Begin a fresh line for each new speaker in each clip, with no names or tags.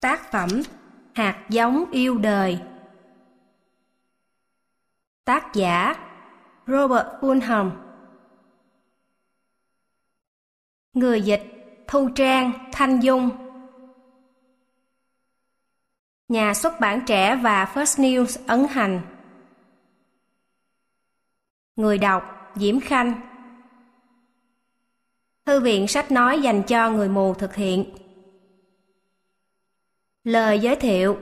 Tác phẩm Hạt giống yêu đời. Tác giả Robert Fulghum. Người dịch Thu Trang, Thanh Dung. Nhà xuất bản Trẻ và First News ấn hành. Người đọc Diễm Khanh. Thư viện sách nói dành cho người mù thực hiện. Lời giới thiệu.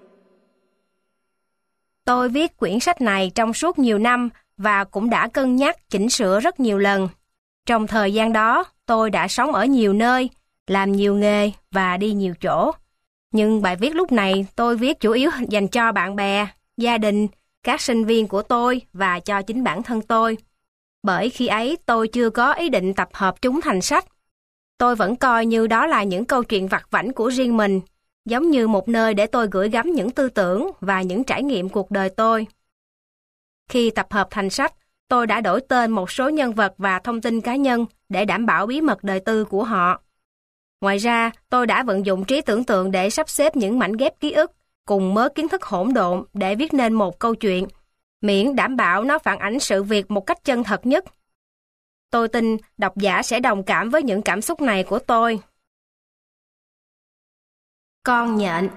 Tôi viết quyển sách này trong suốt nhiều năm và cũng đã cân nhắc chỉnh sửa rất nhiều lần. Trong thời gian đó, tôi đã sống ở nhiều nơi, làm nhiều nghề và đi nhiều chỗ. Nhưng bài viết lúc này tôi viết chủ yếu dành cho bạn bè, gia đình, các sinh viên của tôi và cho chính bản thân tôi. Bởi khi ấy tôi chưa có ý định tập hợp chúng thành sách. Tôi vẫn coi như đó là những câu chuyện vặt vãnh của riêng mình, giống như một nơi để tôi gửi gắm những tư tưởng và những trải nghiệm cuộc đời tôi. Khi tập hợp thành sách, tôi đã đổi tên một số nhân vật và thông tin cá nhân để đảm bảo bí mật đời tư của họ. Ngoài ra, tôi đã vận dụng trí tưởng tượng để sắp xếp những mảnh ghép ký ức cùng mớ kiến thức hỗn độn để viết nên một câu chuyện, miễn đảm bảo nó phản ánh sự việc một cách chân thật nhất. Tôi tin độc giả sẽ đồng cảm với những cảm xúc này của tôi. Con nhện.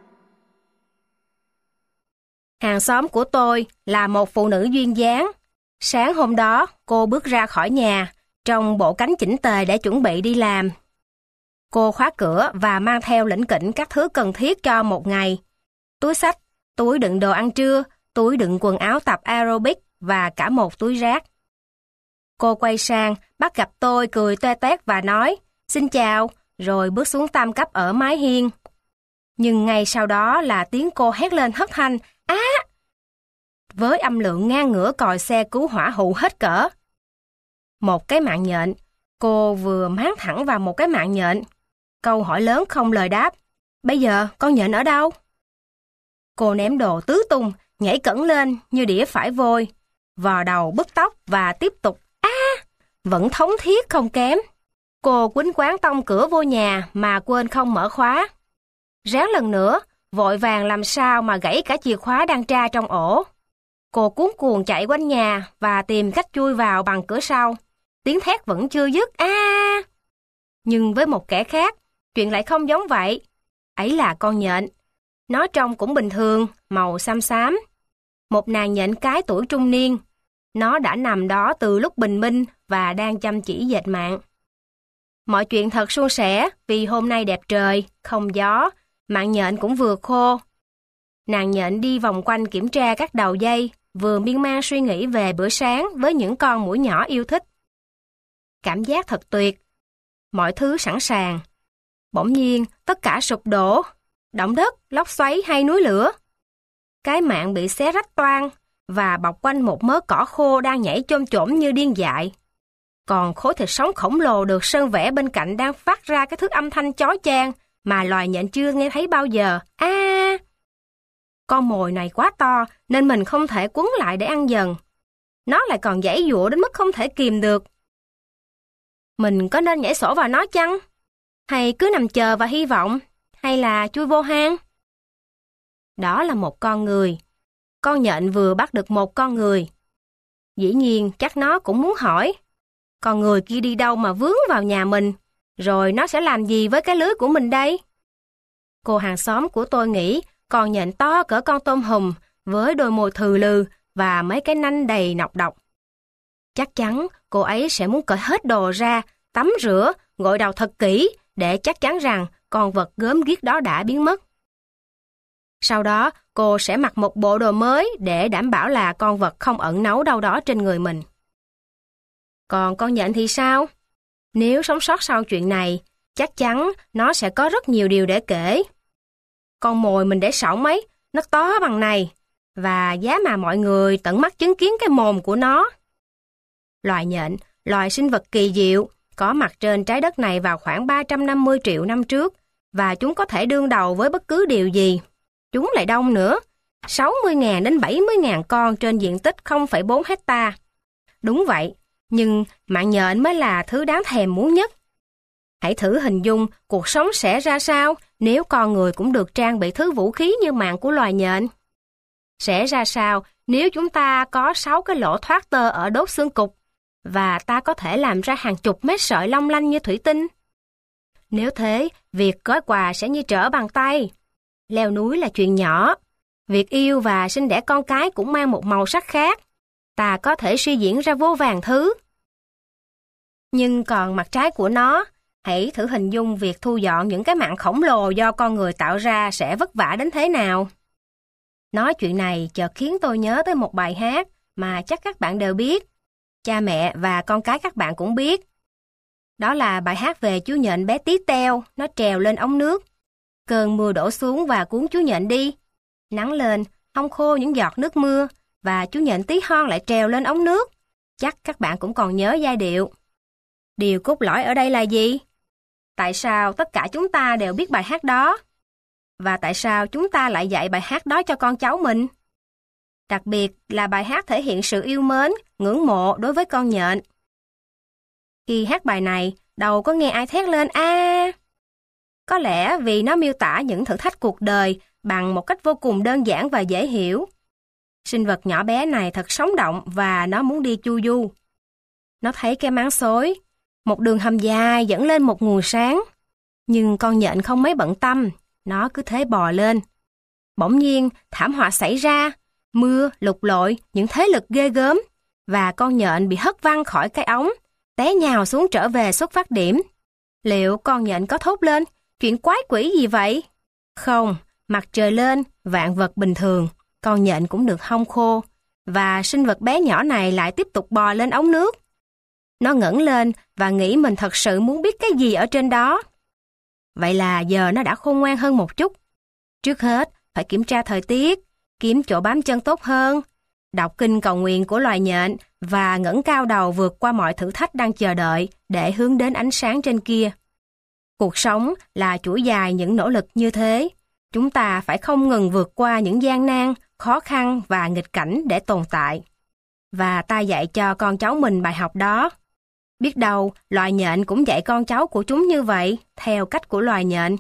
Hàng xóm của tôi là một phụ nữ duyên dáng. Sáng hôm đó, cô bước ra khỏi nhà, trong bộ cánh chỉnh tề để chuẩn bị đi làm. Cô khóa cửa và mang theo lỉnh kỉnh các thứ cần thiết cho một ngày. Túi xách, túi đựng đồ ăn trưa, túi đựng quần áo tập aerobic và cả một túi rác. Cô quay sang, bắt gặp tôi cười toe toét và nói, "Xin chào", rồi bước xuống tam cấp ở mái hiên. Nhưng ngay sau đó là tiếng cô hét lên thất thanh, "Á!" với âm lượng ngang ngửa còi xe cứu hỏa hụ hết cỡ. Một cái mạng nhện, cô vừa máng thẳng vào một cái mạng nhện. Câu hỏi lớn không lời đáp, "Bây giờ con nhện ở đâu?" Cô ném đồ tứ tung, nhảy cẫng lên như đĩa phải vôi, vò đầu bứt tóc và tiếp tục, vẫn thống thiết không kém. Cô quýnh quáng tông cửa vô nhà mà quên không mở khóa. Ráng lần nữa, vội vàng làm sao mà gãy cả chìa khóa đang tra trong ổ. Cô cuống cuồng chạy quanh nhà và tìm cách chui vào bằng cửa sau. Tiếng thét vẫn chưa dứt, Nhưng với một kẻ khác, chuyện lại không giống vậy. Ấy là con nhện. Nó trông cũng bình thường, màu xám xám. Một nàng nhện cái tuổi trung niên. Nó đã nằm đó từ lúc bình minh và đang chăm chỉ dệt mạng. Mọi chuyện thật suôn sẻ vì hôm nay đẹp trời, không gió, mạng nhện cũng vừa khô. Nàng nhện đi vòng quanh kiểm tra các đầu dây, vừa miên man suy nghĩ về bữa sáng với những con muỗi nhỏ yêu thích. Cảm giác thật tuyệt. Mọi thứ sẵn sàng. Bỗng nhiên, tất cả sụp đổ. Động đất, lốc xoáy hay núi lửa. Cái mạng bị xé rách toang và bọc quanh một mớ cỏ khô đang nhảy chôm chổm như điên dại. Còn khối thịt sống khổng lồ được sơn vẽ bên cạnh đang phát ra cái thứ âm thanh chói chang mà loài nhện chưa nghe thấy bao giờ. Con mồi này quá to nên mình không thể quấn lại để ăn dần. Nó lại còn giãy giụa đến mức không thể kìm được. Mình có nên nhảy sổ vào nó chăng? Hay cứ nằm chờ và hy vọng? Hay là chui vô hang? Đó là một con người. Con nhện vừa bắt được một con người. Dĩ nhiên chắc nó cũng muốn hỏi, con người kia đi đâu mà vướng vào nhà mình, rồi nó sẽ làm gì với cái lưới của mình đây? Cô hàng xóm của tôi nghĩ con nhện to cỡ con tôm hùm với đôi môi thừ lừ và mấy cái nanh đầy nọc độc. Chắc chắn cô ấy sẽ muốn cởi hết đồ ra, tắm rửa, gội đầu thật kỹ để chắc chắn rằng con vật gớm ghiếc đó đã biến mất. Sau đó, cô sẽ mặc một bộ đồ mới để đảm bảo là con vật không ẩn náu đâu đó trên người mình. Còn con nhện thì sao? Nếu sống sót sau chuyện này, chắc chắn nó sẽ có rất nhiều điều để kể. Con mồi mình để sỏng ấy, nó to bằng này, và giá mà mọi người tận mắt chứng kiến cái mồm của nó. Loài nhện, loài sinh vật kỳ diệu, có mặt trên trái đất này vào khoảng 350 triệu năm trước, và chúng có thể đương đầu với bất cứ điều gì. Chúng lại đông nữa, 60.000 đến 70.000 con trên diện tích 0,4 hecta. Đúng vậy, nhưng mạng nhện mới là thứ đáng thèm muốn nhất. Hãy thử hình dung cuộc sống sẽ ra sao nếu con người cũng được trang bị thứ vũ khí như mạng của loài nhện. Sẽ ra sao nếu chúng ta có 6 cái lỗ thoát tơ ở đốt xương cụt và ta có thể làm ra hàng chục mét sợi long lanh như thủy tinh? Nếu thế, việc gói quà sẽ như trở bàn tay. Leo núi là chuyện nhỏ. Việc yêu và sinh đẻ con cái cũng mang một màu sắc khác. Ta có thể suy diễn ra vô vàn thứ. Nhưng còn mặt trái của nó, hãy thử hình dung việc thu dọn những cái mạng khổng lồ do con người tạo ra sẽ vất vả đến thế nào. Nói chuyện này chợt khiến tôi nhớ tới một bài hát mà chắc các bạn đều biết. Cha mẹ và con cái các bạn cũng biết. Đó là bài hát về chú nhện bé tí teo, nó trèo lên ống nước. Cơn mưa đổ xuống và cuốn chú nhện đi. Nắng lên, hong khô những giọt nước mưa, và chú nhện tí hon lại trèo lên ống nước. Chắc các bạn cũng còn nhớ giai điệu. Điều cốt lõi ở đây là gì? Tại sao tất cả chúng ta đều biết bài hát đó? Và tại sao chúng ta lại dạy bài hát đó cho con cháu mình? Đặc biệt là bài hát thể hiện sự yêu mến, ngưỡng mộ đối với con nhện. Khi hát bài này, đâu có nghe ai thét lên a. Có lẽ vì nó miêu tả những thử thách cuộc đời bằng một cách vô cùng đơn giản và dễ hiểu. Sinh vật nhỏ bé này thật sống động và nó muốn đi chu du. Nó thấy cái máng xối, một đường hầm dài dẫn lên một nguồn sáng. Nhưng con nhện không mấy bận tâm, nó cứ thế bò lên. Bỗng nhiên, thảm họa xảy ra, mưa, lục lội, những thế lực ghê gớm, và con nhện bị hất văng khỏi cái ống, té nhào xuống trở về xuất phát điểm. Liệu con nhện có thốt lên, chuyện quái quỷ gì vậy? Không, mặt trời lên, vạn vật bình thường, con nhện cũng được hong khô, và sinh vật bé nhỏ này lại tiếp tục bò lên ống nước. Nó ngẩng lên và nghĩ mình thật sự muốn biết cái gì ở trên đó. Vậy là giờ nó đã khôn ngoan hơn một chút. Trước hết, phải kiểm tra thời tiết, kiếm chỗ bám chân tốt hơn, đọc kinh cầu nguyện của loài nhện và ngẩng cao đầu vượt qua mọi thử thách đang chờ đợi để hướng đến ánh sáng trên kia. Cuộc sống là chuỗi dài những nỗ lực như thế. Chúng ta phải không ngừng vượt qua những gian nan, khó khăn và nghịch cảnh để tồn tại. Và ta dạy cho con cháu mình bài học đó. Biết đâu, loài nhện cũng dạy con cháu của chúng như vậy, theo cách của loài nhện.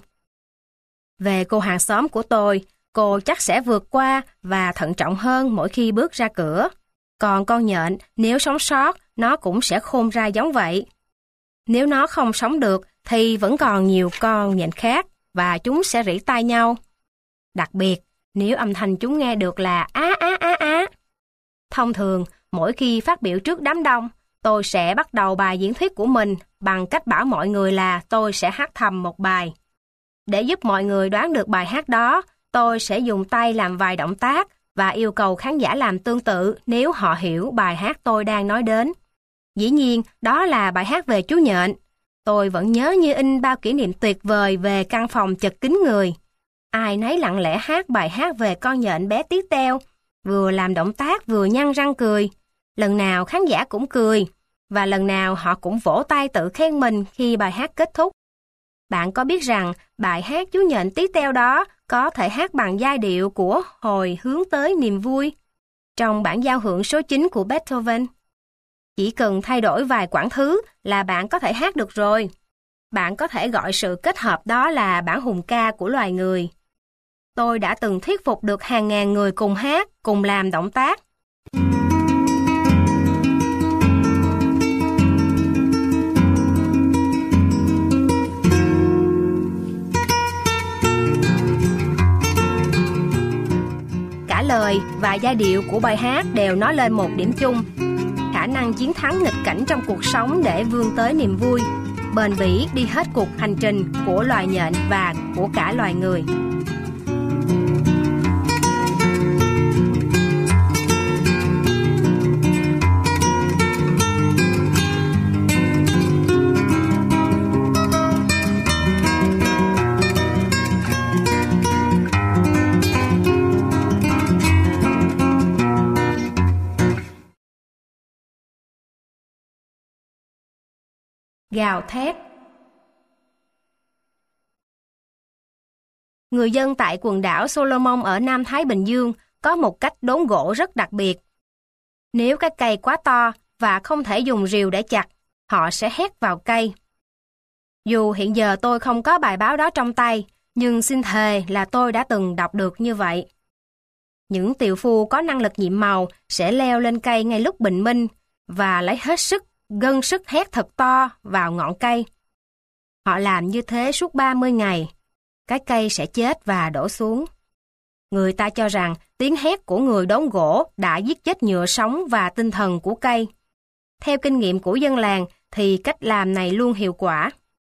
Về cô hàng xóm của tôi, cô chắc sẽ vượt qua và thận trọng hơn mỗi khi bước ra cửa. Còn con nhện, nếu sống sót, nó cũng sẽ khôn ra giống vậy. Nếu nó không sống được, thì vẫn còn nhiều con nhện khác, và chúng sẽ rỉ tai nhau. Đặc biệt, nếu âm thanh chúng nghe được là á á á á. Thông thường, mỗi khi phát biểu trước đám đông, tôi sẽ bắt đầu bài diễn thuyết của mình bằng cách bảo mọi người là tôi sẽ hát thầm một bài. Để giúp mọi người đoán được bài hát đó, tôi sẽ dùng tay làm vài động tác và yêu cầu khán giả làm tương tự nếu họ hiểu bài hát tôi đang nói đến. Dĩ nhiên, đó là bài hát về chú nhện. Tôi vẫn nhớ như in bao kỷ niệm tuyệt vời về căn phòng chật kín người. Ai nấy lặng lẽ hát bài hát về con nhện bé tí teo, vừa làm động tác vừa nhăn răng cười. Lần nào khán giả cũng cười, và lần nào họ cũng vỗ tay tự khen mình khi bài hát kết thúc. Bạn có biết rằng bài hát chú nhện tí teo đó có thể hát bằng giai điệu của hồi hướng tới niềm vui trong bản giao hưởng số 9 của Beethoven? Chỉ cần thay đổi vài quãng thứ là bạn có thể hát được rồi. Bạn có thể gọi sự kết hợp đó là bản hùng ca của loài người. Tôi đã từng thuyết phục được hàng ngàn người cùng hát, cùng làm động tác. Cả lời và giai điệu của bài hát đều nói lên một điểm chung: khả năng chiến thắng nghịch cảnh trong cuộc sống để vươn tới niềm vui, bền bỉ đi hết cuộc hành trình của loài nhện và của cả loài người. Gào thét. Người dân tại quần đảo Solomon ở Nam Thái Bình Dương có một cách đốn gỗ rất đặc biệt. Nếu cái cây quá to và không thể dùng rìu để chặt, họ sẽ hét vào cây. Dù hiện giờ tôi không có bài báo đó trong tay, nhưng xin thề là tôi đã từng đọc được như vậy. Những tiều phu có năng lực nhiệm màu sẽ leo lên cây ngay lúc bình minh và lấy hết sức, gân sức hét thật to vào ngọn cây. Họ làm như thế suốt 30 ngày. Cái cây sẽ chết và đổ xuống. Người ta cho rằng tiếng hét của người đốn gỗ đã giết chết nhựa sống và tinh thần của cây. Theo kinh nghiệm của dân làng thì cách làm này luôn hiệu quả.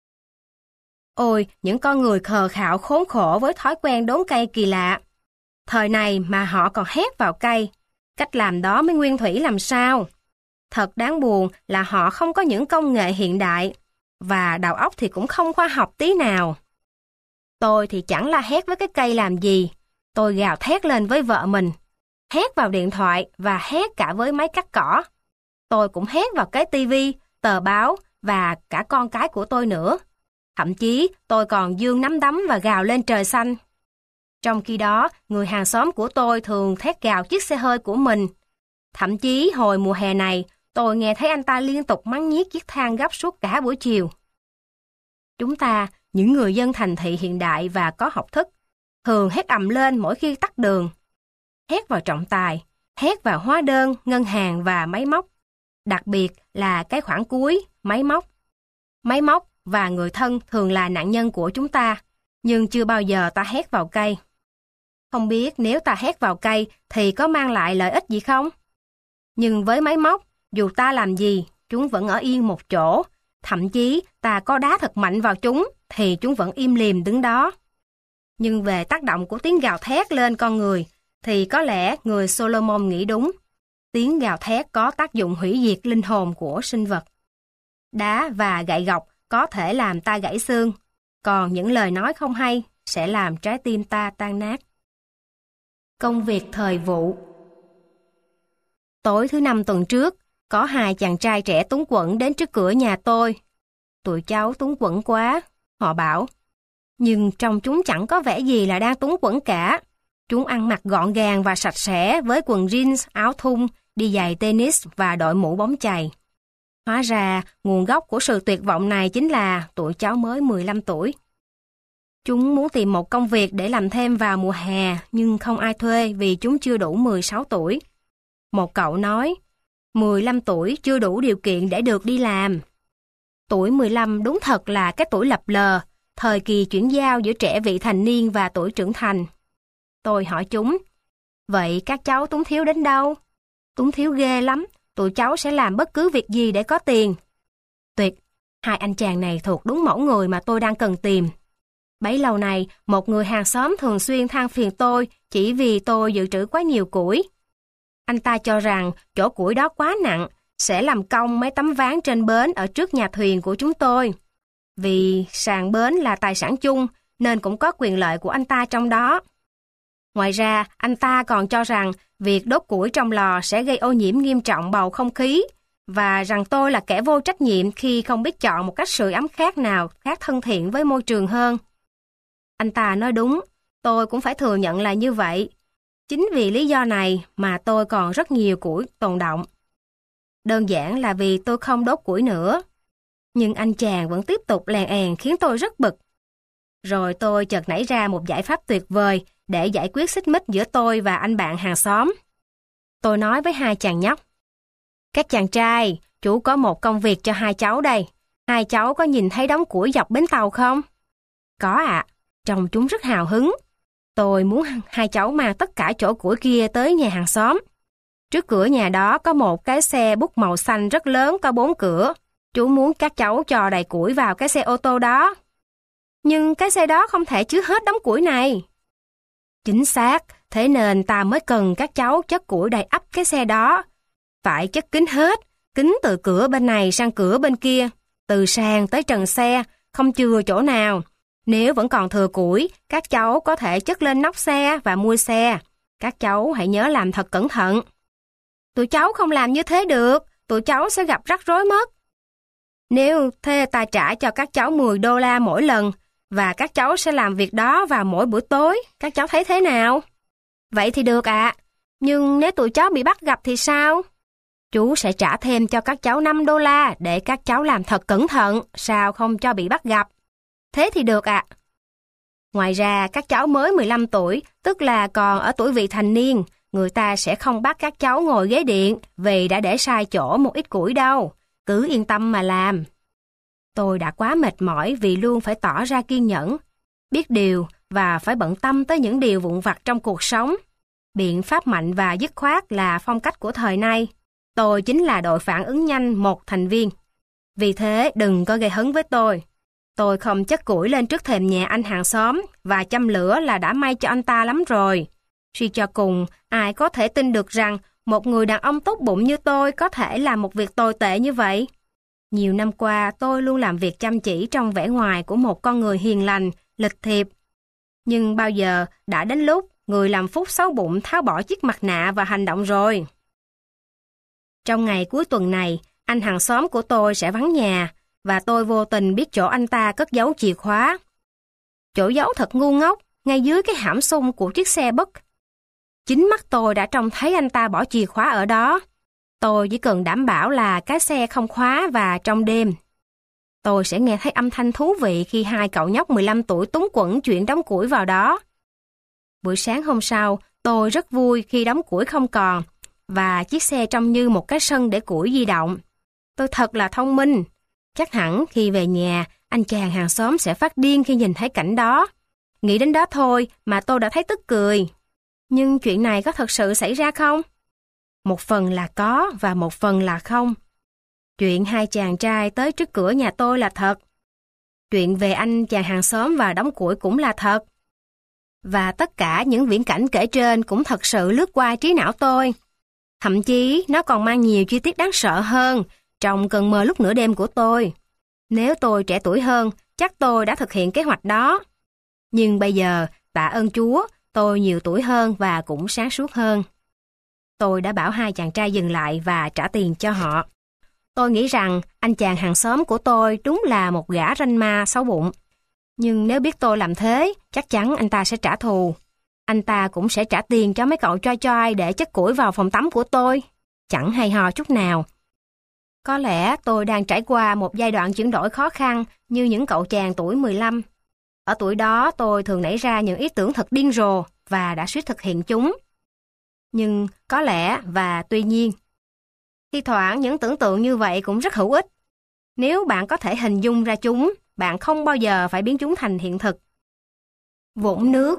Ôi, những con người khờ khạo khốn khổ với thói quen đốn cây kỳ lạ. Thời này mà họ còn hét vào cây. Cách làm đó mới nguyên thủy làm sao? Thật đáng buồn là họ không có những công nghệ hiện đại, và đầu óc thì cũng không khoa học tí nào. Tôi thì chẳng la hét với cái cây làm gì. Tôi gào thét lên với vợ mình, hét vào điện thoại và hét cả với máy cắt cỏ. Tôi cũng hét vào cái tivi, tờ báo và cả con cái của tôi nữa. Thậm chí tôi còn giương nắm đấm và gào lên trời xanh. Trong khi đó, người hàng xóm của tôi thường thét gào chiếc xe hơi của mình. Thậm chí hồi mùa hè này, tôi nghe thấy anh ta liên tục mắng nhiếc chiếc than gấp suốt cả buổi chiều. Chúng ta, những người dân thành thị hiện đại và có học thức, thường hét ầm lên mỗi khi tắt đường. Hét vào trọng tài, hét vào hóa đơn, ngân hàng và máy móc. Đặc biệt là cái khoản cuối, máy móc. Máy móc và người thân thường là nạn nhân của chúng ta, nhưng chưa bao giờ ta hét vào cây. Không biết nếu ta hét vào cây thì có mang lại lợi ích gì không? Nhưng với máy móc, dù ta làm gì, chúng vẫn ở yên một chỗ. Thậm chí ta có đá thật mạnh vào chúng thì chúng vẫn im lìm đứng đó. Nhưng về tác động của tiếng gào thét lên con người thì có lẽ người Solomon nghĩ đúng. Tiếng gào thét có tác dụng hủy diệt linh hồn của sinh vật. Đá và gậy gộc có thể làm ta gãy xương, còn những lời nói không hay sẽ làm trái tim ta tan nát. Công việc thời vụ. Tối thứ Năm tuần trước, có 2 chàng trai trẻ túng quẫn đến trước cửa nhà tôi. Tụi cháu túng quẫn quá, họ bảo. Nhưng trong chúng chẳng có vẻ gì là đang túng quẫn cả. Chúng ăn mặc gọn gàng và sạch sẽ với quần jeans, áo thun, đi giày tennis và đội mũ bóng chày. Hóa ra, nguồn gốc của sự tuyệt vọng này chính là tụi cháu mới 15 tuổi. Chúng muốn tìm một công việc để làm thêm vào mùa hè, nhưng không ai thuê vì chúng chưa đủ 16 tuổi. Một cậu nói, 15 tuổi chưa đủ điều kiện để được đi làm. Tuổi 15 đúng thật là cái tuổi lập lờ, thời kỳ chuyển giao giữa trẻ vị thành niên và tuổi trưởng thành. Tôi hỏi chúng, vậy các cháu túng thiếu đến đâu? Túng thiếu ghê lắm, tụi cháu sẽ làm bất cứ việc gì để có tiền. Tuyệt, 2 anh chàng này thuộc đúng mẫu người mà tôi đang cần tìm. Bấy lâu nay, một người hàng xóm thường xuyên than phiền tôi chỉ vì tôi dự trữ quá nhiều củi. Anh ta cho rằng chỗ củi đó quá nặng, sẽ làm cong mấy tấm ván trên bến ở trước nhà thuyền của chúng tôi. Vì sàn bến là tài sản chung, nên cũng có quyền lợi của anh ta trong đó. Ngoài ra, anh ta còn cho rằng việc đốt củi trong lò sẽ gây ô nhiễm nghiêm trọng bầu không khí, và rằng tôi là kẻ vô trách nhiệm khi không biết chọn một cách sưởi ấm khác nào khác thân thiện với môi trường hơn. Anh ta nói đúng, tôi cũng phải thừa nhận là như vậy. Chính vì lý do này mà tôi còn rất nhiều củi tồn đọng. Đơn giản là vì tôi không đốt củi nữa. Nhưng anh chàng vẫn tiếp tục lèn èn khiến tôi rất bực. Rồi tôi chợt nảy ra một giải pháp tuyệt vời để giải quyết xích mích giữa tôi và anh bạn hàng xóm. Tôi nói với 2 chàng nhóc. Các chàng trai, chú có một công việc cho 2 cháu đây. 2 cháu có nhìn thấy đống củi dọc bến tàu không? Có ạ, trông chúng rất hào hứng. Tôi muốn 2 cháu mang tất cả chỗ củi kia tới nhà hàng xóm. Trước cửa nhà đó có một cái xe bút màu xanh rất lớn có 4 cửa. Chú muốn các cháu cho đầy củi vào cái xe ô tô đó. Nhưng cái xe đó không thể chứa hết đống củi này. Chính xác, thế nên ta mới cần các cháu chất củi đầy ắp cái xe đó. Phải chất kín hết, kín từ cửa bên này sang cửa bên kia, từ sàn tới trần xe, không chừa chỗ nào. Nếu vẫn còn thừa củi, các cháu có thể chất lên nóc xe và mui xe. Các cháu hãy nhớ làm thật cẩn thận. Tụi cháu không làm như thế được, tụi cháu sẽ gặp rắc rối mất. Nếu thế ta trả cho các cháu $10 mỗi lần, và các cháu sẽ làm việc đó vào mỗi buổi tối, các cháu thấy thế nào? Vậy thì được ạ, nhưng nếu tụi cháu bị bắt gặp thì sao? Chú sẽ trả thêm cho các cháu $5 để các cháu làm thật cẩn thận, sao không cho bị bắt gặp. Thế thì được ạ. Ngoài ra, các cháu mới 15 tuổi, tức là còn ở tuổi vị thành niên, người ta sẽ không bắt các cháu ngồi ghế điện vì đã để sai chỗ một ít củi đâu. Cứ yên tâm mà làm. Tôi đã quá mệt mỏi vì luôn phải tỏ ra kiên nhẫn, biết điều và phải bận tâm tới những điều vụn vặt trong cuộc sống. Biện pháp mạnh và dứt khoát là phong cách của thời nay. Tôi chính là đội phản ứng nhanh một thành viên. Vì thế đừng có gây hấn với tôi. Tôi không chất củi lên trước thềm nhà anh hàng xóm và châm lửa là đã may cho anh ta lắm rồi. Suy cho cùng, ai có thể tin được rằng một người đàn ông tốt bụng như tôi có thể làm một việc tồi tệ như vậy? Nhiều năm qua, tôi luôn làm việc chăm chỉ trong vẻ ngoài của một con người hiền lành, lịch thiệp. Nhưng bao giờ đã đến lúc người làm phúc xấu bụng tháo bỏ chiếc mặt nạ và hành động rồi. Trong ngày cuối tuần này, anh hàng xóm của tôi sẽ vắng nhà, và tôi vô tình biết chỗ anh ta cất giấu chìa khóa. Chỗ giấu thật ngu ngốc, ngay dưới cái hãm xung của chiếc xe Buick. Chính mắt tôi đã trông thấy anh ta bỏ chìa khóa ở đó. Tôi chỉ cần đảm bảo là cái xe không khóa và trong đêm. Tôi sẽ nghe thấy âm thanh thú vị khi hai cậu nhóc 15 tuổi túng quẫn chuyện đóng củi vào đó. Buổi sáng hôm sau, tôi rất vui khi đóng củi không còn, và chiếc xe trông như một cái sân để củi di động. Tôi thật là thông minh. Chắc hẳn khi về nhà, anh chàng hàng xóm sẽ phát điên khi nhìn thấy cảnh đó. Nghĩ đến đó thôi mà tôi đã thấy tức cười. Nhưng chuyện này có thật sự xảy ra không? Một phần là có và một phần là không. Chuyện hai chàng trai tới trước cửa nhà tôi là thật. Chuyện về anh chàng hàng xóm và đóng củi cũng là thật. Và tất cả những viễn cảnh kể trên cũng thật sự lướt qua trí não tôi. Thậm chí nó còn mang nhiều chi tiết đáng sợ hơn trong cơn mơ lúc nửa đêm của tôi. Nếu tôi trẻ tuổi hơn, chắc tôi đã thực hiện kế hoạch đó. Nhưng bây giờ, tạ ơn Chúa, tôi nhiều tuổi hơn và cũng sáng suốt hơn. Tôi đã bảo hai chàng trai dừng lại và trả tiền cho họ. Tôi nghĩ rằng anh chàng hàng xóm của tôi đúng là một gã ranh ma xấu bụng. Nhưng nếu biết tôi làm thế, chắc chắn anh ta sẽ trả thù. Anh ta cũng sẽ trả tiền cho mấy cậu choi choi để chất củi vào phòng tắm của tôi. Chẳng hay ho chút nào. Có lẽ tôi đang trải qua một giai đoạn chuyển đổi khó khăn như những cậu chàng tuổi 15. Ở tuổi đó tôi thường nảy ra những ý tưởng thật điên rồ và đã suýt thực hiện chúng. Nhưng có lẽ và tuy nhiên, thi thoảng những tưởng tượng như vậy cũng rất hữu ích. Nếu bạn có thể hình dung ra chúng, bạn không bao giờ phải biến chúng thành hiện thực. Vũng nước.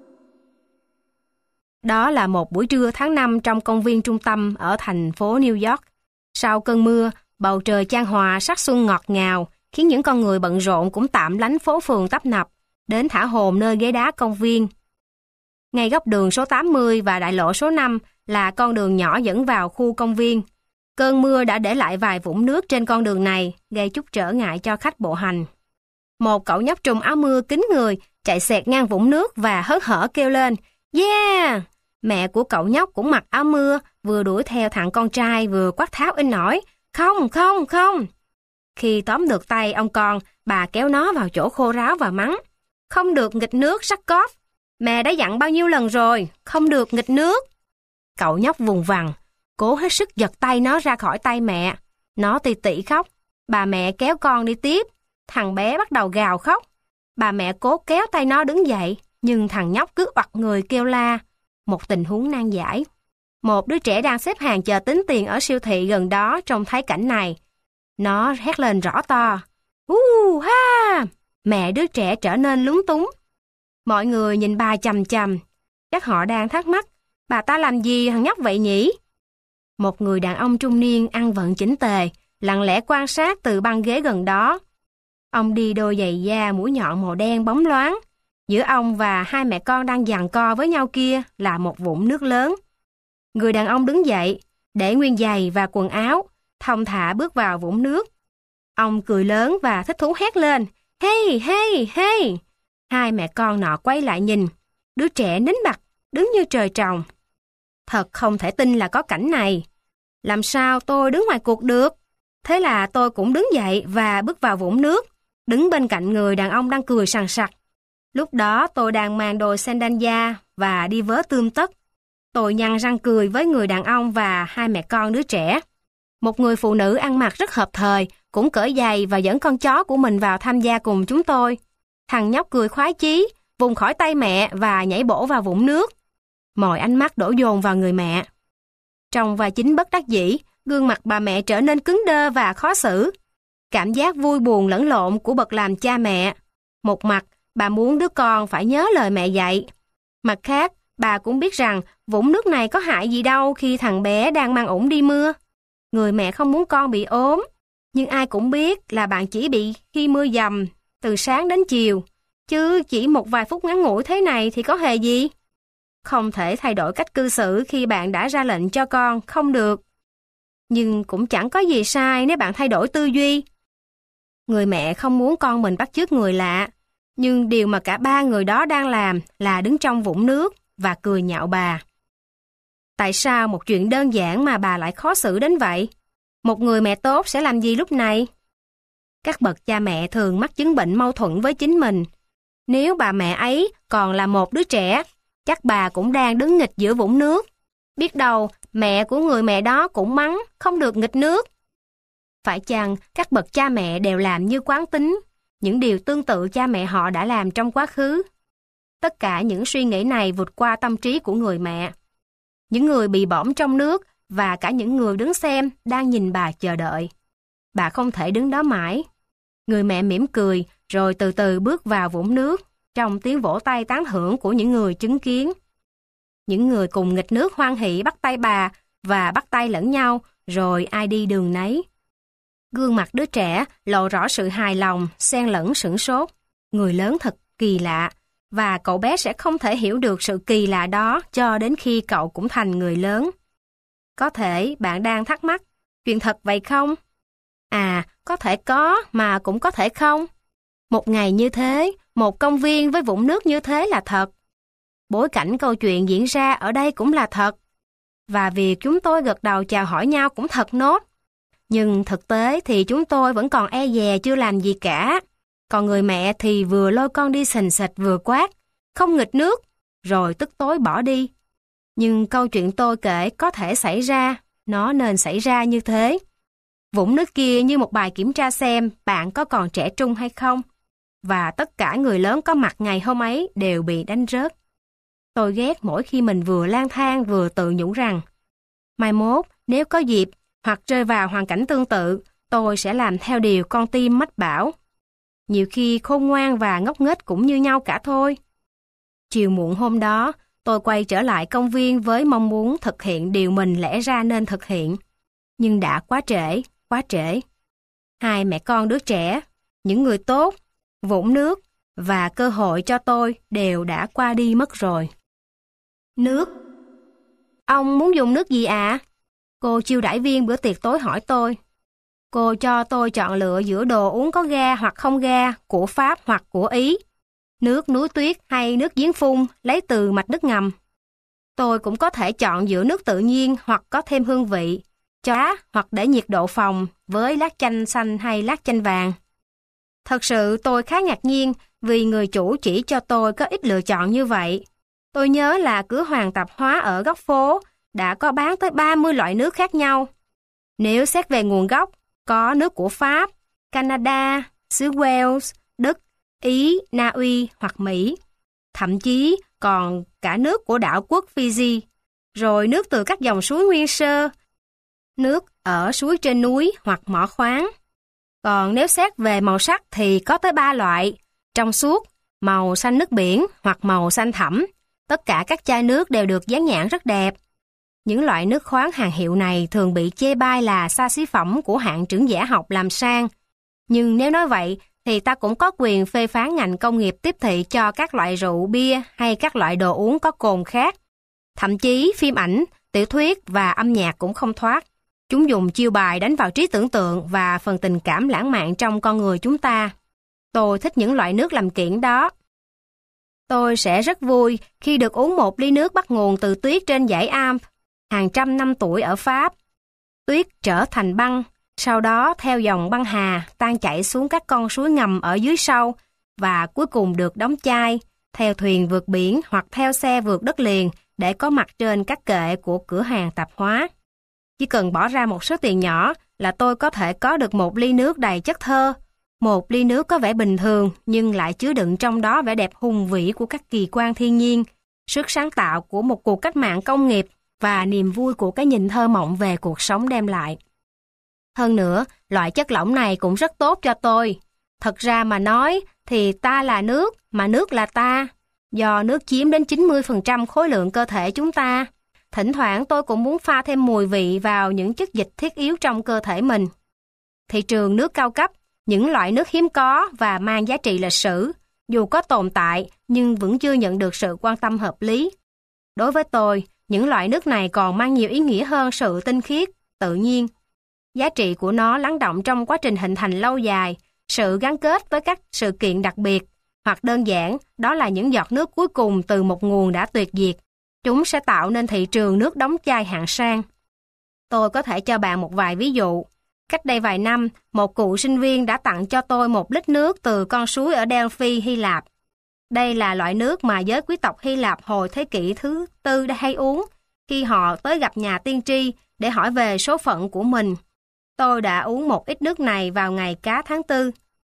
Đó là một buổi trưa tháng 5 trong công viên trung tâm ở thành phố New York. Sau cơn mưa, bầu trời chan hòa sắc xuân ngọt ngào, khiến những con người bận rộn cũng tạm lánh phố phường tấp nập, đến thả hồn nơi ghế đá công viên. Ngay góc đường số 80 và đại lộ số 5 là con đường nhỏ dẫn vào khu công viên. Cơn mưa đã để lại vài vũng nước trên con đường này, gây chút trở ngại cho khách bộ hành. Một cậu nhóc trùm áo mưa kín người, chạy xẹt ngang vũng nước và hớn hở kêu lên, "Yeah!" Mẹ của cậu nhóc cũng mặc áo mưa, vừa đuổi theo thằng con trai vừa quát tháo inh ỏi, "Không, không, không!" Khi tóm được tay ông con, bà kéo nó vào chỗ khô ráo và mắng, "Không được nghịch nước, Jacob. Mẹ đã dặn bao nhiêu lần rồi, không được nghịch nước." Cậu nhóc vùng vằng, cố hết sức giật tay nó ra khỏi tay mẹ. Nó tỉ tỉ khóc. Bà mẹ kéo con đi tiếp. Thằng bé bắt đầu gào khóc. Bà mẹ cố kéo tay nó đứng dậy, nhưng thằng nhóc cứ oặt người kêu la. Một tình huống nan giải. Một đứa trẻ đang xếp hàng chờ tính tiền ở siêu thị gần đó trông thấy cảnh này. Nó hét lên rõ to, ha! Mẹ đứa trẻ trở nên lúng túng. Mọi người nhìn bà chằm chằm. Chắc họ đang thắc mắc, bà ta làm gì thằng nhóc vậy nhỉ? Một người đàn ông trung niên ăn vận chỉnh tề, lặng lẽ quan sát từ băng ghế gần đó. Ông đi đôi giày da mũi nhọn màu đen bóng loáng. Giữa ông và hai mẹ con đang giằng co với nhau kia là một vũng nước lớn. Người đàn ông đứng dậy, để nguyên giày và quần áo, thong thả bước vào vũng nước. Ông cười lớn và thích thú hét lên, "Hey, hey, hey!" Hai mẹ con nọ quay lại nhìn. Đứa trẻ nín bặt, đứng như trời trồng. Thật không thể tin là có cảnh này. Làm sao tôi đứng ngoài cuộc được? Thế là tôi cũng đứng dậy và bước vào vũng nước, đứng bên cạnh người đàn ông đang cười sằng sặc. Lúc đó tôi đang mang đôi sandal da và đi vớ tươm tất. Tôi nhăn răng cười với người đàn ông và hai mẹ con đứa trẻ. Một người phụ nữ ăn mặc rất hợp thời, cũng cởi giày và dẫn con chó của mình vào tham gia cùng chúng tôi. Thằng nhóc cười khoái chí, vùng khỏi tay mẹ và nhảy bổ vào vũng nước. Mọi ánh mắt đổ dồn vào người mẹ. Trong và chính bất đắc dĩ, gương mặt bà mẹ trở nên cứng đơ và khó xử. Cảm giác vui buồn lẫn lộn của bậc làm cha mẹ. Một mặt, bà muốn đứa con phải nhớ lời mẹ dạy. Mặt khác, bà cũng biết rằng vũng nước này có hại gì đâu khi thằng bé đang mang ủng đi mưa. Người mẹ không muốn con bị ốm, nhưng ai cũng biết là bạn chỉ bị khi mưa dầm, từ sáng đến chiều. Chứ chỉ một vài phút ngắn ngủi thế này thì có hề gì. Không thể thay đổi cách cư xử khi bạn đã ra lệnh cho con, không được. Nhưng cũng chẳng có gì sai nếu bạn thay đổi tư duy. Người mẹ không muốn con mình bắt chước người lạ, nhưng điều mà cả ba người đó đang làm là đứng trong vũng nước và cười nhạo bà. Tại sao một chuyện đơn giản mà bà lại khó xử đến vậy? Một người mẹ tốt sẽ làm gì lúc này? Các bậc cha mẹ thường mắc chứng bệnh mâu thuẫn với chính mình. Nếu bà mẹ ấy còn là một đứa trẻ, chắc bà cũng đang đứng nghịch giữa vũng nước. Biết đâu, mẹ của người mẹ đó cũng mắng, không được nghịch nước. Phải chăng các bậc cha mẹ đều làm như quán tính, những điều tương tự cha mẹ họ đã làm trong quá khứ? Tất cả những suy nghĩ này vượt qua tâm trí của người mẹ. Những người bị bõm trong nước và cả những người đứng xem đang nhìn bà chờ đợi. Bà không thể đứng đó mãi. Người mẹ mỉm cười rồi từ từ bước vào vũng nước trong tiếng vỗ tay tán thưởng của những người chứng kiến. Những người cùng nghịch nước hoan hỉ bắt tay bà và bắt tay lẫn nhau rồi ai đi đường nấy. Gương mặt đứa trẻ lộ rõ sự hài lòng, xen lẫn sửng sốt. Người lớn thật kỳ lạ, và cậu bé sẽ không thể hiểu được sự kỳ lạ đó cho đến khi cậu cũng thành người lớn. Có thể bạn đang thắc mắc, chuyện thật vậy không? À, có thể có mà cũng có thể không. Một ngày như thế, một công viên với vũng nước như thế là thật. Bối cảnh câu chuyện diễn ra ở đây cũng là thật. Và việc chúng tôi gật đầu chào hỏi nhau cũng thật nốt. Nhưng thực tế thì chúng tôi vẫn còn e dè chưa làm gì cả. Còn người mẹ thì vừa lôi con đi sình sịch vừa quát, không nghịch nước, rồi tức tối bỏ đi. Nhưng câu chuyện tôi kể có thể xảy ra, nó nên xảy ra như thế. Vũng nước kia như một bài kiểm tra xem bạn có còn trẻ trung hay không. Và tất cả người lớn có mặt ngày hôm ấy đều bị đánh rớt. Tôi ghét mỗi khi mình vừa lang thang vừa tự nhủ rằng, mai mốt nếu có dịp hoặc rơi vào hoàn cảnh tương tự, tôi sẽ làm theo điều con tim mách bảo. Nhiều khi khôn ngoan và ngốc nghếch cũng như nhau cả thôi. Chiều muộn hôm đó, tôi quay trở lại công viên với mong muốn thực hiện điều mình lẽ ra nên thực hiện. Nhưng đã quá trễ, quá trễ. Hai mẹ con đứa trẻ, những người tốt, vũng nước và cơ hội cho tôi đều đã qua đi mất rồi. Nước. Ông muốn dùng nước gì ạ? Cô chiêu đãi viên bữa tiệc tối hỏi tôi. Cô cho tôi chọn lựa giữa đồ uống có ga hoặc không ga, của Pháp hoặc của Ý. Nước núi tuyết hay nước giếng phun lấy từ mạch nước ngầm. Tôi cũng có thể chọn giữa nước tự nhiên hoặc có thêm hương vị, chó hoặc để nhiệt độ phòng với lát chanh xanh hay lát chanh vàng. Thật sự tôi khá ngạc nhiên vì người chủ chỉ cho tôi có ít lựa chọn như vậy. Tôi nhớ là cửa hàng tạp hóa ở góc phố đã có bán tới 30 loại nước khác nhau. Nếu xét về nguồn gốc, có nước của Pháp, Canada, xứ Wales, Đức, Ý, Na Uy hoặc Mỹ. Thậm chí còn cả nước của đảo quốc Fiji, rồi nước từ các dòng suối nguyên sơ, nước ở suối trên núi hoặc mỏ khoáng. Còn nếu xét về màu sắc thì có tới 3 loại, trong suốt, màu xanh nước biển hoặc màu xanh thẳm. Tất cả các chai nước đều được dán nhãn rất đẹp. Những loại nước khoáng hàng hiệu này thường bị chê bai là xa xí phẩm của hạng trưởng giả học làm sang. Nhưng nếu nói vậy thì ta cũng có quyền phê phán ngành công nghiệp tiếp thị cho các loại rượu bia hay các loại đồ uống có cồn khác. Thậm chí phim ảnh, tiểu thuyết và âm nhạc cũng không thoát. Chúng dùng chiêu bài đánh vào trí tưởng tượng và phần tình cảm lãng mạn trong con người chúng ta. Tôi thích những loại nước làm kiển đó. Tôi sẽ rất vui khi được uống một ly nước bắt nguồn từ tuyết trên dãy Alps, hàng trăm năm tuổi ở Pháp. Tuyết trở thành băng, sau đó theo dòng băng hà tan chảy xuống các con suối ngầm ở dưới sâu và cuối cùng được đóng chai, theo thuyền vượt biển hoặc theo xe vượt đất liền để có mặt trên các kệ của cửa hàng tạp hóa. Chỉ cần bỏ ra một số tiền nhỏ là tôi có thể có được một ly nước đầy chất thơ. Một ly nước có vẻ bình thường nhưng lại chứa đựng trong đó vẻ đẹp hùng vĩ của các kỳ quan thiên nhiên, sức sáng tạo của một cuộc cách mạng công nghiệp và niềm vui của cái nhìn thơ mộng về cuộc sống đem lại. Hơn nữa, loại chất lỏng này cũng rất tốt cho tôi. Thật ra mà nói thì ta là nước, mà nước là ta. Do nước chiếm đến 90% khối lượng cơ thể chúng ta. Thỉnh thoảng tôi cũng muốn pha thêm mùi vị vào những chất dịch thiết yếu trong cơ thể mình. Thị trường nước cao cấp, những loại nước hiếm có và mang giá trị lịch sử, dù có tồn tại nhưng vẫn chưa nhận được sự quan tâm hợp lý. Đối với tôi, những loại nước này còn mang nhiều ý nghĩa hơn sự tinh khiết, tự nhiên. Giá trị của nó lắng động trong quá trình hình thành lâu dài, sự gắn kết với các sự kiện đặc biệt, hoặc đơn giản, đó là những giọt nước cuối cùng từ một nguồn đã tuyệt diệt. Chúng sẽ tạo nên thị trường nước đóng chai hạng sang. Tôi có thể cho bạn một vài ví dụ. Cách đây vài năm, một cựu sinh viên đã tặng cho tôi 1 lít nước từ con suối ở Delphi, Hy Lạp. Đây là loại nước mà giới quý tộc Hy Lạp hồi thế kỷ thứ 4 đã hay uống khi họ tới gặp nhà tiên tri để hỏi về số phận của mình. Tôi đã uống một ít nước này vào ngày cá tháng 4.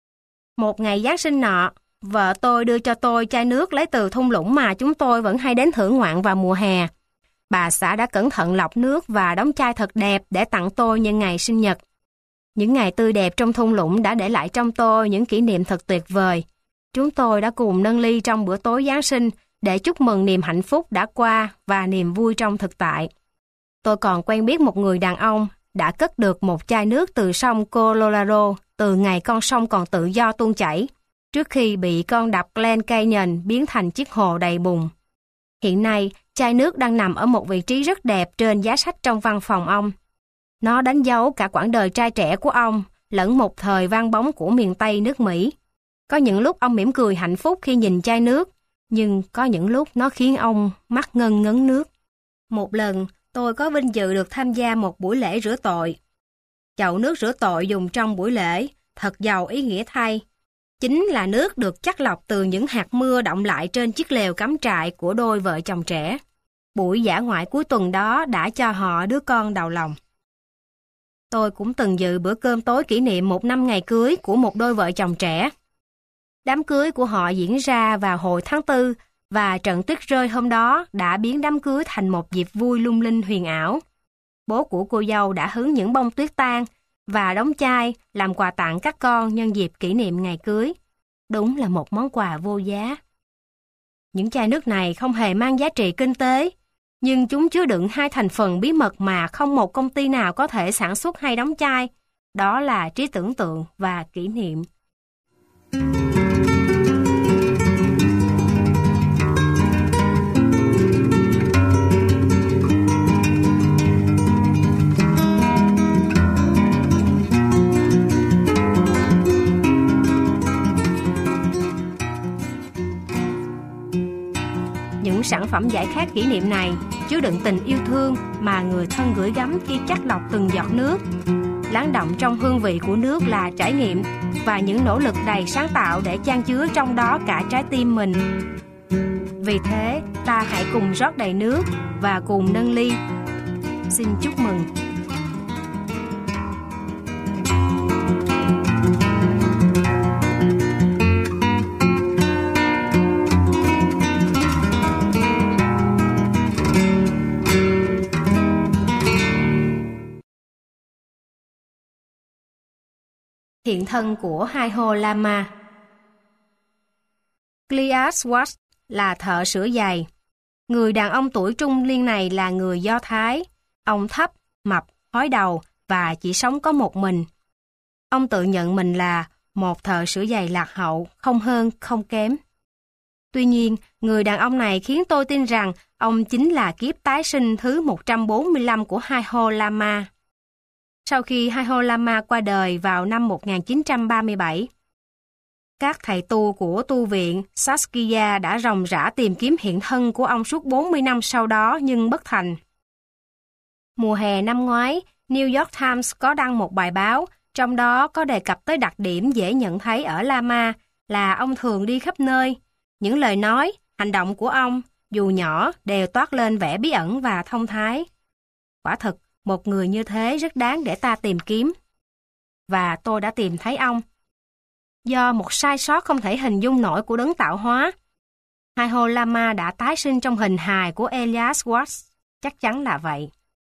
Một ngày Giáng sinh nọ, vợ tôi đưa cho tôi chai nước lấy từ thung lũng mà chúng tôi vẫn hay đến thưởng ngoạn vào mùa hè. Bà xã đã cẩn thận lọc nước và đóng chai thật đẹp để tặng tôi nhân ngày sinh nhật. Những ngày tươi đẹp trong thung lũng đã để lại trong tôi những kỷ niệm thật tuyệt vời. Chúng tôi đã cùng nâng ly trong bữa tối Giáng sinh để chúc mừng niềm hạnh phúc đã qua và niềm vui trong thực tại. Tôi còn quen biết một người đàn ông đã cất được một chai nước từ sông Colorado từ ngày con sông còn tự do tuôn chảy, trước khi bị con đập Glen Canyon biến thành chiếc hồ đầy bùn. Hiện nay, chai nước đang nằm ở một vị trí rất đẹp trên giá sách trong văn phòng ông. Nó đánh dấu cả quãng đời trai trẻ của ông, lẫn một thời vang bóng của miền Tây nước Mỹ. Có những lúc ông mỉm cười hạnh phúc khi nhìn chai nước, nhưng có những lúc nó khiến ông mắt ngân ngấn nước. Một lần, tôi có vinh dự được tham gia một buổi lễ rửa tội. Chậu nước rửa tội dùng trong buổi lễ, thật giàu ý nghĩa thay. Chính là nước được chắt lọc từ những hạt mưa đọng lại trên chiếc lều cắm trại của đôi vợ chồng trẻ. Buổi dã ngoại cuối tuần đó đã cho họ đứa con đầu lòng. Tôi cũng từng dự bữa cơm tối kỷ niệm 1 năm ngày cưới của một đôi vợ chồng trẻ. Đám cưới của họ diễn ra vào hồi tháng 4 và trận tuyết rơi hôm đó đã biến đám cưới thành một dịp vui lung linh huyền ảo. Bố của cô dâu đã hứng những bông tuyết tan và đóng chai làm quà tặng các con nhân dịp kỷ niệm ngày cưới. Đúng là một món quà vô giá. Những chai nước này không hề mang giá trị kinh tế, nhưng chúng chứa đựng 2 thành phần bí mật mà không một công ty nào có thể sản xuất hay đóng chai. Đó là trí tưởng tượng và kỷ niệm. Những sản phẩm giải khát kỷ niệm này chứa đựng tình yêu thương mà người thân gửi gắm khi chắt lọc từng giọt nước. Lắng động trong hương vị của nước là trải nghiệm và những nỗ lực đầy sáng tạo để chan chứa trong đó cả trái tim mình. Vì thế, ta hãy cùng rót đầy nước và cùng nâng ly. Xin chúc mừng. Hiện thân của Haile Lama. Cleas Watts là thợ sửa giày. Người đàn ông tuổi trung niên này là người Do Thái. Ông thấp, mập, hói đầu và chỉ sống có một mình. Ông tự nhận mình là một thợ sửa giày lạc hậu, không hơn, không kém. Tuy nhiên, người đàn ông này khiến tôi tin rằng ông chính là kiếp tái sinh thứ 145 của Haile Lama. Sau khi Haile Lama qua đời vào năm 1937, các thầy tu của tu viện Saskia đã ròng rã tìm kiếm hiện thân của ông suốt 40 năm sau đó nhưng bất thành. Mùa hè năm ngoái, New York Times có đăng một bài báo, trong đó có đề cập tới đặc điểm dễ nhận thấy ở Lama là ông thường đi khắp nơi. Những lời nói, hành động của ông, dù nhỏ, đều toát lên vẻ bí ẩn và thông thái. Quả thực, Một người như thế rất đáng để ta tìm kiếm. Và tôi đã tìm thấy ông. Do một sai sót không thể hình dung nổi của đấng tạo hóa, Hai-hô-la-ma đã tái sinh trong hình hài của Elias Watts. Chắc chắn là vậy.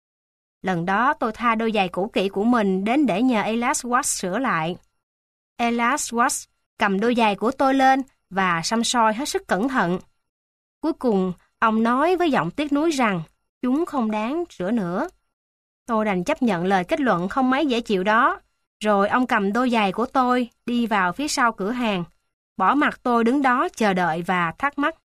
Lần đó tôi tha đôi giày cũ kỹ của mình đến để nhờ Elias Watts sửa lại. Elias Watts cầm đôi giày của tôi lên và săm soi hết sức cẩn thận. Cuối cùng, ông nói với giọng tiếc nuối rằng chúng không đáng sửa nữa. Tôi đành chấp nhận lời kết luận không mấy dễ chịu đó. Rồi ông cầm đôi giày của tôi đi vào phía sau cửa hàng, bỏ mặc tôi đứng đó chờ đợi và thắc mắc.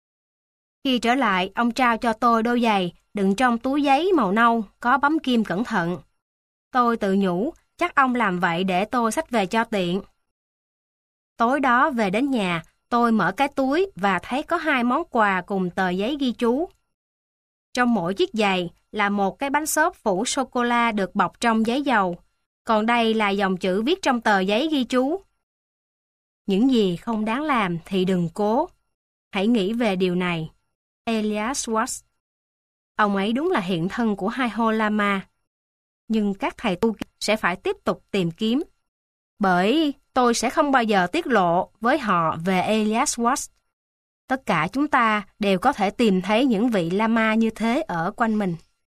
Khi trở lại, ông trao cho tôi đôi giày đựng trong túi giấy màu nâu có bấm kim cẩn thận. Tôi tự nhủ chắc ông làm vậy để tôi xách về cho tiện. Tối đó về đến nhà, tôi mở cái túi và thấy có 2 món quà cùng tờ giấy ghi chú. Trong mỗi chiếc giày là một cái bánh xốp phủ sô-cô-la được bọc trong giấy dầu. Còn đây là dòng chữ viết trong tờ giấy ghi chú. Những gì không đáng làm thì đừng cố. Hãy nghĩ về điều này. Elias Watts. Ông ấy đúng là hiện thân của Hai-hô-la-ma. Nhưng các thầy tu sẽ phải tiếp tục tìm kiếm. Bởi tôi sẽ không bao giờ tiết lộ với họ về Elias Watts. Tất cả chúng ta đều có thể tìm thấy những vị Lama như thế ở quanh mình.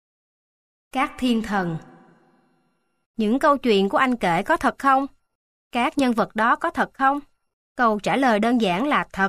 Các thiên thần. Những câu chuyện của anh kể có thật không? Các nhân vật đó có thật không? Câu trả lời đơn giản là thật.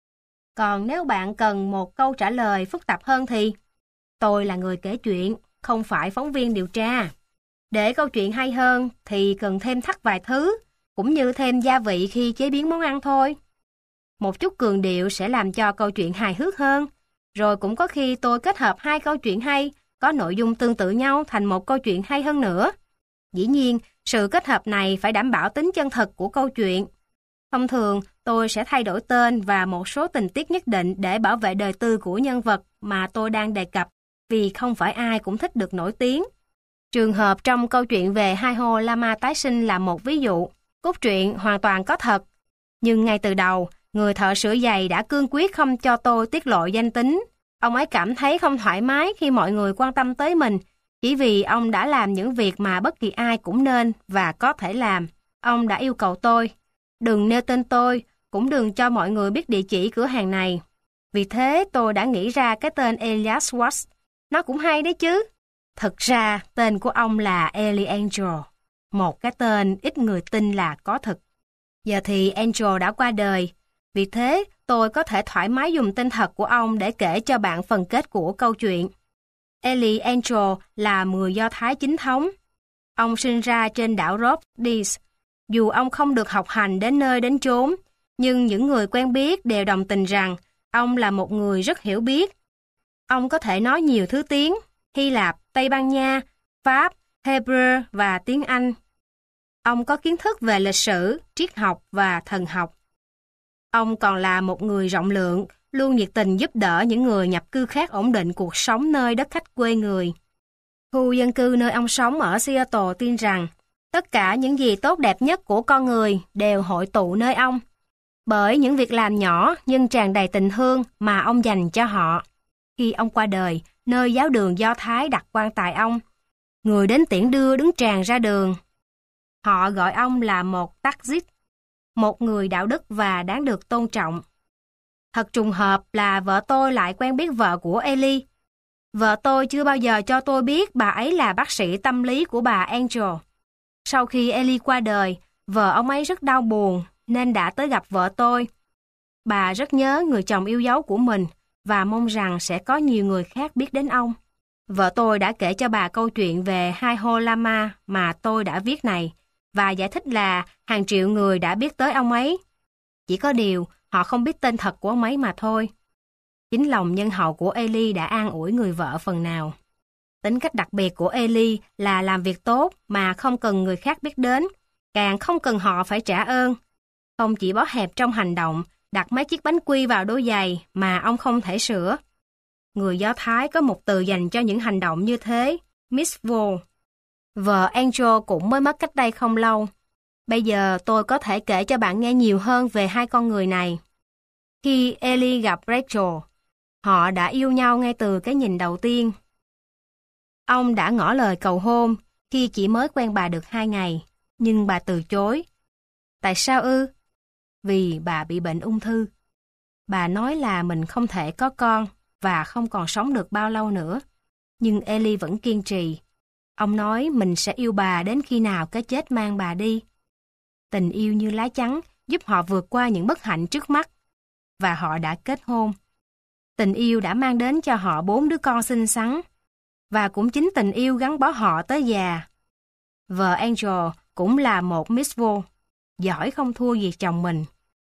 Còn nếu bạn cần một câu trả lời phức tạp hơn thì tôi là người kể chuyện, không phải phóng viên điều tra. Để câu chuyện hay hơn thì cần thêm thắt vài thứ, cũng như thêm gia vị khi chế biến món ăn thôi. Một chút cường điệu sẽ làm cho câu chuyện hài hước hơn. Rồi cũng có khi tôi kết hợp 2 câu chuyện hay, có nội dung tương tự nhau thành một câu chuyện hay hơn nữa. Dĩ nhiên, sự kết hợp này phải đảm bảo tính chân thật của câu chuyện. Thông thường, tôi sẽ thay đổi tên và một số tình tiết nhất định để bảo vệ đời tư của nhân vật mà tôi đang đề cập, vì không phải ai cũng thích được nổi tiếng. Trường hợp trong câu chuyện về Hai-hô-la-ma tái sinh là một ví dụ. Cốt truyện hoàn toàn có thật, nhưng ngay từ đầu, người thợ sửa giày đã cương quyết không cho tôi tiết lộ danh tính. Ông ấy cảm thấy không thoải mái khi mọi người quan tâm tới mình, chỉ vì ông đã làm những việc mà bất kỳ ai cũng nên và có thể làm. Ông đã yêu cầu tôi, đừng nêu tên tôi, cũng đừng cho mọi người biết địa chỉ cửa hàng này. Vì thế tôi đã nghĩ ra cái tên Elias Watts. Nó cũng hay đấy chứ. Thực ra tên của ông là Eli Angel, một cái tên ít người tin là có thực. Giờ thì Angel đã qua đời, vì thế tôi có thể thoải mái dùng tên thật của ông để kể cho bạn phần kết của câu chuyện. Eli Angel là người Do Thái chính thống. Ông sinh ra trên đảo Rhodes. Dù ông không được học hành đến nơi đến chốn, nhưng những người quen biết đều đồng tình rằng ông là một người rất hiểu biết. Ông có thể nói nhiều thứ tiếng: Hy Lạp, Tây Ban Nha, Pháp, Hebrew và tiếng Anh. Ông có kiến thức về lịch sử, triết học và thần học. Ông còn là một người rộng lượng, luôn nhiệt tình giúp đỡ những người nhập cư khác ổn định cuộc sống nơi đất khách quê người. Khu dân cư nơi ông sống ở Seattle tin rằng tất cả những gì tốt đẹp nhất của con người đều hội tụ nơi ông, bởi những việc làm nhỏ nhưng tràn đầy tình thương mà ông dành cho họ. Khi ông qua đời, nơi giáo đường Do Thái đặt quan tài ông, người đến tiễn đưa đứng tràn ra đường. Họ gọi ông là một Taxit, một người đạo đức và đáng được tôn trọng. Thật trùng hợp là vợ tôi lại quen biết vợ của Eli. Vợ tôi chưa bao giờ cho tôi biết bà ấy là bác sĩ tâm lý của bà Angel. Sau khi Eli qua đời, vợ ông ấy rất đau buồn nên đã tới gặp vợ tôi. Bà rất nhớ người chồng yêu dấu của mình và mong rằng sẽ có nhiều người khác biết đến ông. Vợ tôi đã kể cho bà câu chuyện về Hai-hô-la-ma mà tôi đã viết này và giải thích là hàng triệu người đã biết tới ông ấy. Chỉ có điều họ không biết tên thật của ông ấy mà thôi. Chính lòng nhân hậu của Eli đã an ủi người vợ phần nào. Tính cách đặc biệt của Eli là làm việc tốt mà không cần người khác biết đến, càng không cần họ phải trả ơn. Không chỉ bó hẹp trong hành động, đặt mấy chiếc bánh quy vào đôi giày mà ông không thể sửa. Người Do Thái có một từ dành cho những hành động như thế, mitzvot. Vợ Angel cũng mới mất cách đây không lâu. Bây giờ tôi có thể kể cho bạn nghe nhiều hơn về hai con người này. Khi Eli gặp Rachel, họ đã yêu nhau ngay từ cái nhìn đầu tiên. Ông đã ngỏ lời cầu hôn khi chỉ mới quen bà được 2 ngày, nhưng bà từ chối. Tại sao ư? Vì bà bị bệnh ung thư. Bà nói là mình không thể có con và không còn sống được bao lâu nữa. Nhưng Ellie vẫn kiên trì. Ông nói mình sẽ yêu bà đến khi nào cái chết mang bà đi. Tình yêu như lá chắn giúp họ vượt qua những bất hạnh trước mắt. Và họ đã kết hôn. Tình yêu đã mang đến cho họ 4 đứa con xinh xắn. Và cũng chính tình yêu gắn bó họ tới già. Vợ Angel cũng là một Miss World, giỏi không thua gì chồng mình.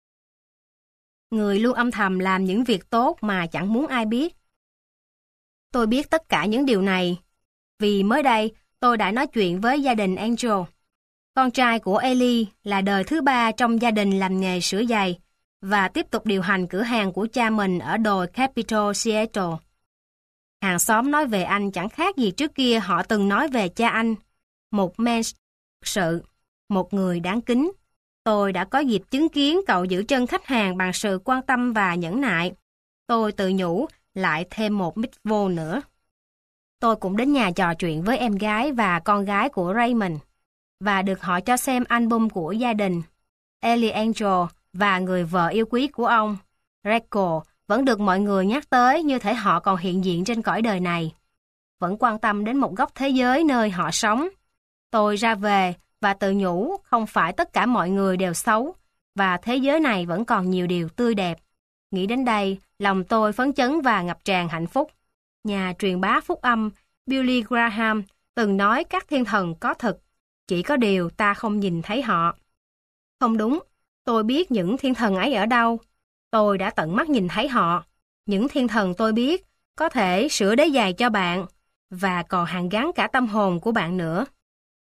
Người luôn âm thầm làm những việc tốt mà chẳng muốn ai biết. Tôi biết tất cả những điều này, vì mới đây tôi đã nói chuyện với gia đình Angel. Con trai của Ellie là đời thứ 3 trong gia đình làm nghề sửa giày và tiếp tục điều hành cửa hàng của cha mình ở đồi Capitol Seattle. Hàng xóm nói về anh chẳng khác gì trước kia họ từng nói về cha anh, một mensch thực sự, một người đáng kính. Tôi đã có dịp chứng kiến cậu giữ chân khách hàng bằng sự quan tâm và nhẫn nại. Tôi tự nhủ lại thêm một mitzvah nữa. Tôi cũng đến nhà trò chuyện với em gái và con gái của Raymond và được họ cho xem album của gia đình. Ellie Angel và người vợ yêu quý của ông, Rachel, vẫn được mọi người nhắc tới như thể họ còn hiện diện trên cõi đời này. Vẫn quan tâm đến một góc thế giới nơi họ sống. Tôi ra về và tự nhủ không phải tất cả mọi người đều xấu và thế giới này vẫn còn nhiều điều tươi đẹp. Nghĩ đến đây, lòng tôi phấn chấn và ngập tràn hạnh phúc. Nhà truyền bá phúc âm Billy Graham từng nói các thiên thần có thực, chỉ có điều ta không nhìn thấy họ. Không đúng, tôi biết những thiên thần ấy ở đâu. Tôi đã tận mắt nhìn thấy họ. Những thiên thần tôi biết có thể sửa đế giày cho bạn và còn hàn gắn cả tâm hồn của bạn nữa.